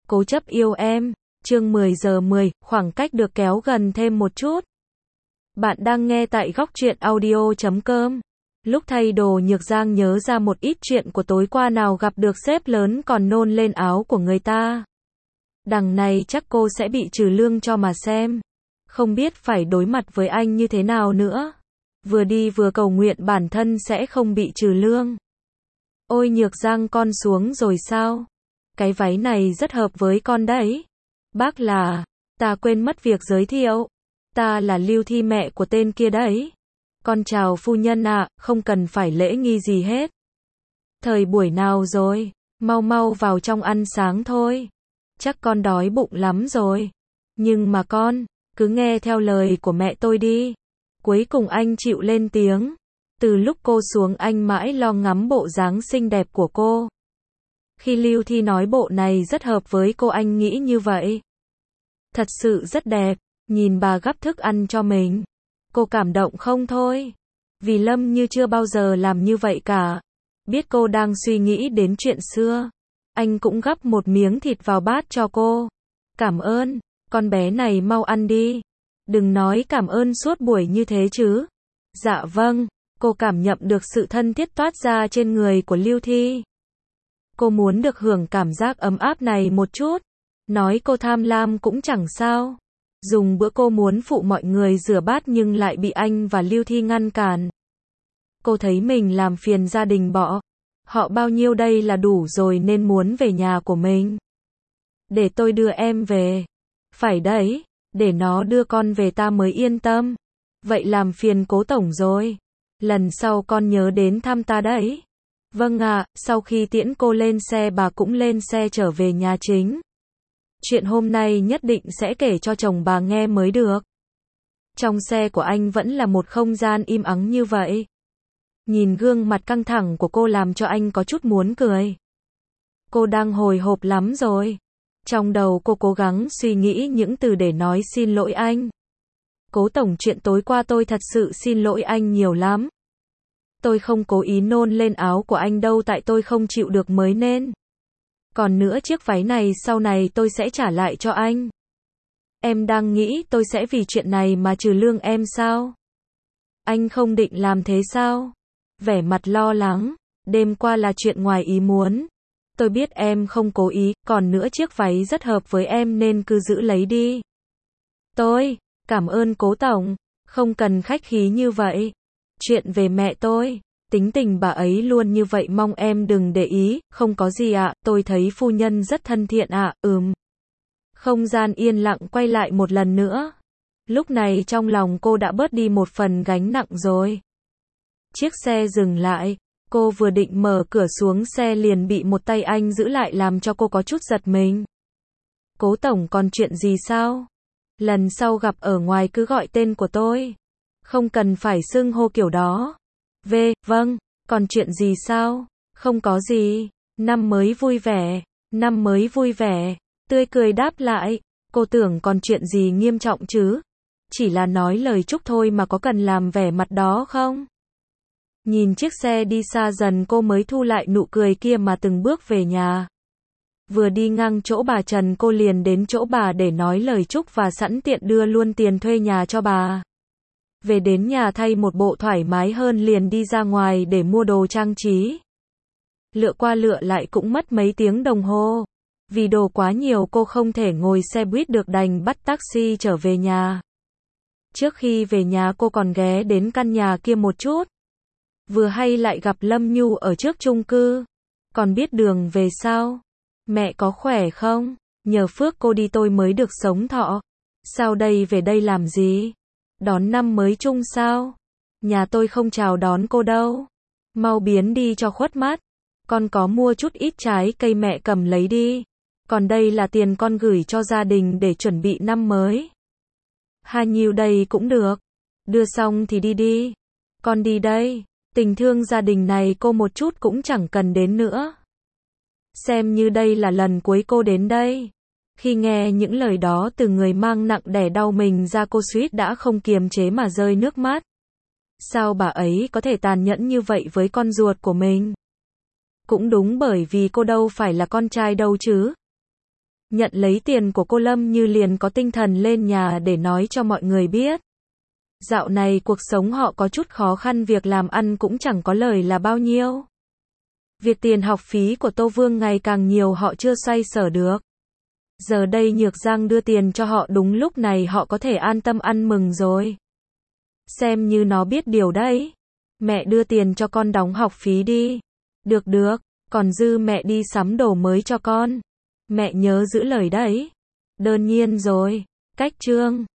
Cố chấp yêu em. Chương 10 giờ 10, khoảng cách được kéo gần thêm một chút. Bạn đang nghe tại góc truyện audio.com. Lúc thay đồ Nhược Giang nhớ ra một ít chuyện của tối qua, nào gặp được sếp lớn còn nôn lên áo của người ta. Đằng này chắc cô sẽ bị trừ lương cho mà xem. Không biết phải đối mặt với anh như thế nào nữa. Vừa đi vừa cầu nguyện bản thân sẽ không bị trừ lương. Ôi Nhược Giang, con xuống rồi sao? Cái váy này rất hợp với con đấy. Bác là, ta quên mất việc giới thiệu. Ta là Lưu Thi, mẹ của tên kia đấy. Con chào phu nhân ạ, không cần phải lễ nghi gì hết. Thời buổi nào rồi? Mau mau vào trong ăn sáng thôi. Chắc con đói bụng lắm rồi. Nhưng mà con, cứ nghe theo lời của mẹ tôi đi. Cuối cùng anh chịu lên tiếng. Từ lúc cô xuống anh mãi lo ngắm bộ dáng xinh đẹp của cô. Khi Lưu Thi nói bộ này rất hợp với cô, anh nghĩ như vậy. Thật sự rất đẹp, nhìn bà gắp thức ăn cho mình. Cô cảm động không thôi. Vì Lâm Như chưa bao giờ làm như vậy cả. Biết cô đang suy nghĩ đến chuyện xưa. Anh cũng gắp một miếng thịt vào bát cho cô. Cảm ơn, con bé này mau ăn đi. Đừng nói cảm ơn suốt buổi như thế chứ. Dạ vâng, cô cảm nhận được sự thân thiết toát ra trên người của Lưu Thi. Cô muốn được hưởng cảm giác ấm áp này một chút. Nói cô tham lam cũng chẳng sao. Dùng bữa cô muốn phụ mọi người rửa bát nhưng lại bị anh và Lưu Thi ngăn cản. Cô thấy mình làm phiền gia đình họ bao nhiêu đây là đủ rồi nên muốn về nhà của mình. Để tôi đưa em về. Phải đấy, để nó đưa con về ta mới yên tâm. Vậy làm phiền Cố tổng rồi. Lần sau con nhớ đến thăm ta đấy. Vâng ạ, sau khi tiễn cô lên xe bà cũng lên xe trở về nhà chính. Chuyện hôm nay nhất định sẽ kể cho chồng bà nghe mới được. Trong xe của anh vẫn là một không gian im ắng như vậy. Nhìn gương mặt căng thẳng của cô làm cho anh có chút muốn cười. Cô đang hồi hộp lắm rồi. Trong đầu cô cố gắng suy nghĩ những từ để nói xin lỗi anh. Cố tổng, chuyện tối qua tôi thật sự xin lỗi anh nhiều lắm. Tôi không cố ý nôn lên áo của anh đâu, tại tôi không chịu được mới nên. Còn nữa, chiếc váy này sau này tôi sẽ trả lại cho anh. Em đang nghĩ tôi sẽ vì chuyện này mà trừ lương em sao? Anh không định làm thế sao? Vẻ mặt lo lắng. Đêm qua là chuyện ngoài ý muốn. Tôi biết em không cố ý, còn nữa chiếc váy rất hợp với em nên cứ giữ lấy đi. Tôi, cảm ơn Cố tổng, không cần khách khí như vậy. Chuyện về mẹ tôi, tính tình bà ấy luôn như vậy, mong em đừng để ý. Không có gì ạ, tôi thấy phu nhân rất thân thiện ạ. Không gian yên lặng quay lại một lần nữa. Lúc này trong lòng cô đã bớt đi một phần gánh nặng rồi. Chiếc xe dừng lại, cô vừa định mở cửa xuống xe liền bị một tay anh giữ lại làm cho cô có chút giật mình. Cố tổng, còn chuyện gì sao? Lần sau gặp ở ngoài cứ gọi tên của tôi. Không cần phải xưng hô kiểu đó. Vâng, còn chuyện gì sao? Không có gì. Năm mới vui vẻ. Năm mới vui vẻ. Tươi cười đáp lại. Cô tưởng còn chuyện gì nghiêm trọng chứ? Chỉ là nói lời chúc thôi mà có cần làm vẻ mặt đó không? Nhìn chiếc xe đi xa dần cô mới thu lại nụ cười kia mà từng bước về nhà. Vừa đi ngang chỗ bà Trần cô liền đến chỗ bà để nói lời chúc và sẵn tiện đưa luôn tiền thuê nhà cho bà. Về đến nhà thay một bộ thoải mái hơn liền đi ra ngoài để mua đồ trang trí. Lựa qua lựa lại cũng mất mấy tiếng đồng hồ. Vì đồ quá nhiều cô không thể ngồi xe buýt được đành bắt taxi trở về nhà. Trước khi về nhà cô còn ghé đến căn nhà kia một chút. Vừa hay lại gặp Lâm Nhu ở trước chung cư. Còn biết đường về sao? Mẹ có khỏe không? Nhờ phước cô đi tôi mới được sống thọ. Sao đây, về đây làm gì? Đón năm mới chung sao? Nhà tôi không chào đón cô đâu. Mau biến đi cho khuất mắt. Con có mua chút ít trái cây mẹ cầm lấy đi. Còn đây là tiền con gửi cho gia đình để chuẩn bị năm mới. Nhiêu đây cũng được. Đưa xong thì đi đi. Con đi đây. Tình thương gia đình này cô một chút cũng chẳng cần đến nữa. Xem như đây là lần cuối cô đến đây. Khi nghe những lời đó từ người mang nặng đẻ đau mình ra cô suýt đã không kiềm chế mà rơi nước mắt. Sao bà ấy có thể tàn nhẫn như vậy với con ruột của mình? Cũng đúng, bởi vì cô đâu phải là con trai đâu chứ. Nhận lấy tiền của cô Lâm Như liền có tinh thần lên nhà để nói cho mọi người biết. Dạo này cuộc sống họ có chút khó khăn, việc làm ăn cũng chẳng có lời là bao nhiêu. Việc tiền học phí của Tô Vương ngày càng nhiều họ chưa xoay sở được. Giờ đây Nhược Giang đưa tiền cho họ đúng lúc này họ có thể an tâm ăn mừng rồi. Xem như nó biết điều đấy. Mẹ đưa tiền cho con đóng học phí đi. Được được, còn dư mẹ đi sắm đồ mới cho con. Mẹ nhớ giữ lời đấy. Đương nhiên rồi. Cách chương